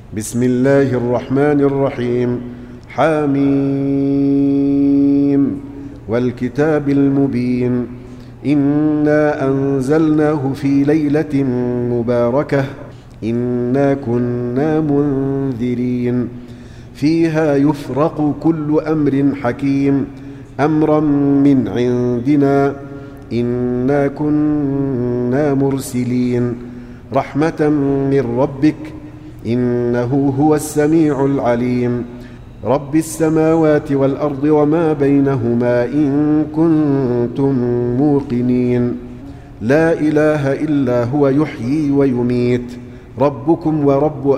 بسم الله الرحمن الرحيم. حاميم والكتاب المبين. إنا أنزلناه في ليلة مباركة إنا كنا منذرين فيها يفرق كل أمر حكيم أمرا من عندنا إنا كنا مرسلين رحمة من ربك إنه هو السميع العليم رب السماوات والأرض وما بينهما إن كنتم موقنين لا إله إلا هو يحيي ويميت ربكم ورب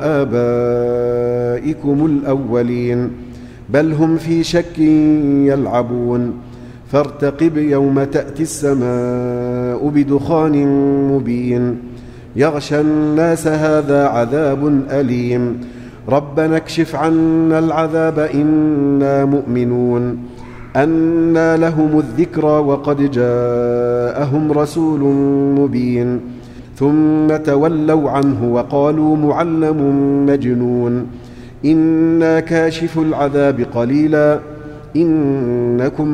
آبائكم الأولين بل هم في شك يلعبون فارتقب يوم تأتي السماء بدخان مبين يغشى الناس هذا عذاب أليم ربنا اكشف عنا العذاب إنا مؤمنون أنى لهم الذكرى وقد جاءهم رسول مبين ثم تولوا عنه وقالوا معلم مجنون إنا كاشف العذاب قليلا إنكم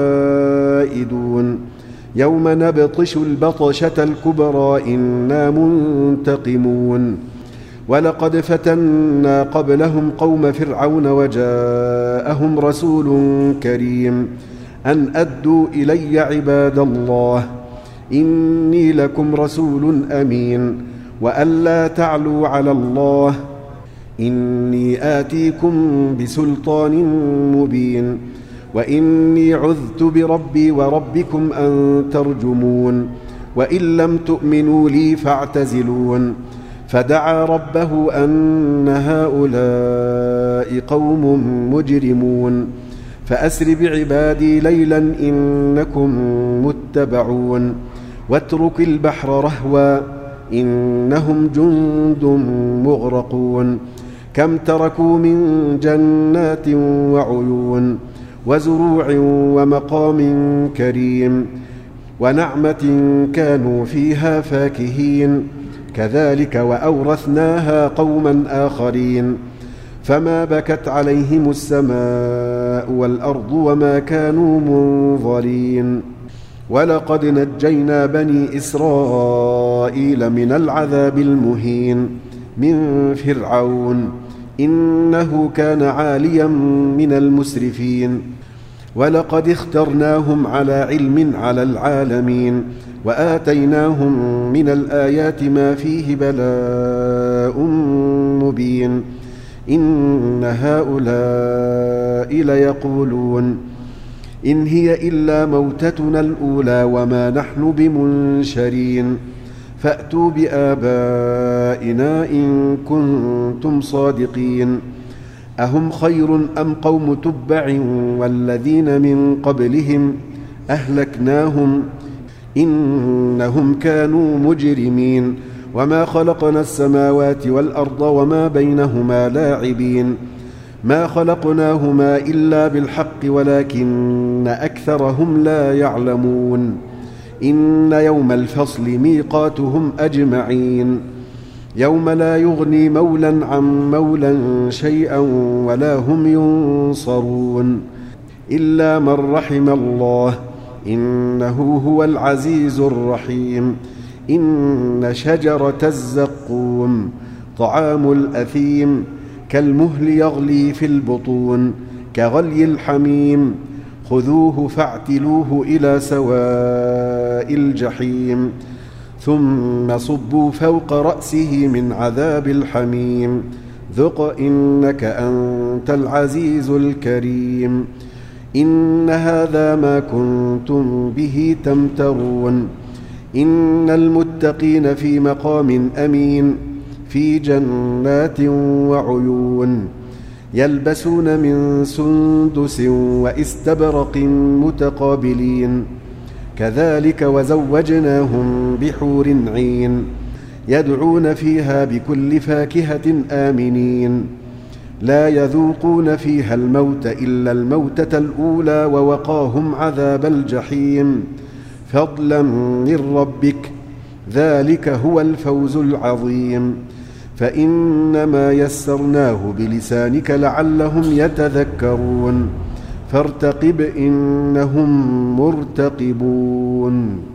عائدون يوم نبطش البطشة الكبرى إنا منتقمون ولقد فتنا قبلهم قوم فرعون وجاءهم رسول كريم أن أدوا إلي عباد الله إني لكم رسول أمين وأن لا تعلوا على الله إني آتيكم بسلطان مبين وإني عذت بربي وربكم أن ترجمون وإن لم تؤمنوا لي فاعتزلون فدعا ربه أن هؤلاء قوم مجرمون فأسر بعبادي ليلا إنكم متبعون واترك البحر رهوا إنهم جند مغرقون كم تركوا من جنات وعيون وزروع ومقام كريم ونعمة كانوا فيها فاكهين كذلك وأورثناها قوما آخرين فما بكت عليهم السماء والأرض وما كانوا منظرين ولقد نجينا بني إسرائيل من العذاب المهين من فرعون إنه كان عاليا من المسرفين ولقد اخترناهم على علم على العالمين وآتيناهم من الآيات ما فيه بلاء مبين إن هؤلاء ليقولون إن هي إلا موتتنا الأولى وما نحن بمنشرين فأتوا بآبائنا إن كنتم صادقين أهم خير أم قوم تبع والذين من قبلهم أهلكناهم إنهم كانوا مجرمين وما خلقنا السماوات والأرض وما بينهما لاعبين ما خلقناهما إلا بالحق ولكن أكثرهم لا يعلمون إن يوم الفصل ميقاتهم أجمعين يوم لا يغني مولا عن مولا شيئا ولا هم ينصرون إلا من رحم الله إنه هو العزيز الرحيم إن شجرة الزقوم طعام الأثيم كالمهل يغلي في البطون كغلي الحميم خذوه فاعتلوه إلى سواء الجحيم ثم صبوا فوق رأسه من عذاب الحميم ذق إنك أنت العزيز الكريم إن هذا ما كنتم به تمترون إن المتقين في مقام أمين في جنات وعيون يلبسون من سندس وإستبرق متقابلين كذلك وزوجناهم بحور عين يدعون فيها بكل فاكهة آمنين لا يذوقون فيها الموت إلا الموتة الأولى ووقاهم عذاب الجحيم فضلا من ربك ذلك هو الفوز العظيم فإنما يسرناه بلسانك لعلهم يتذكرون فارتقب إنهم مرتقبون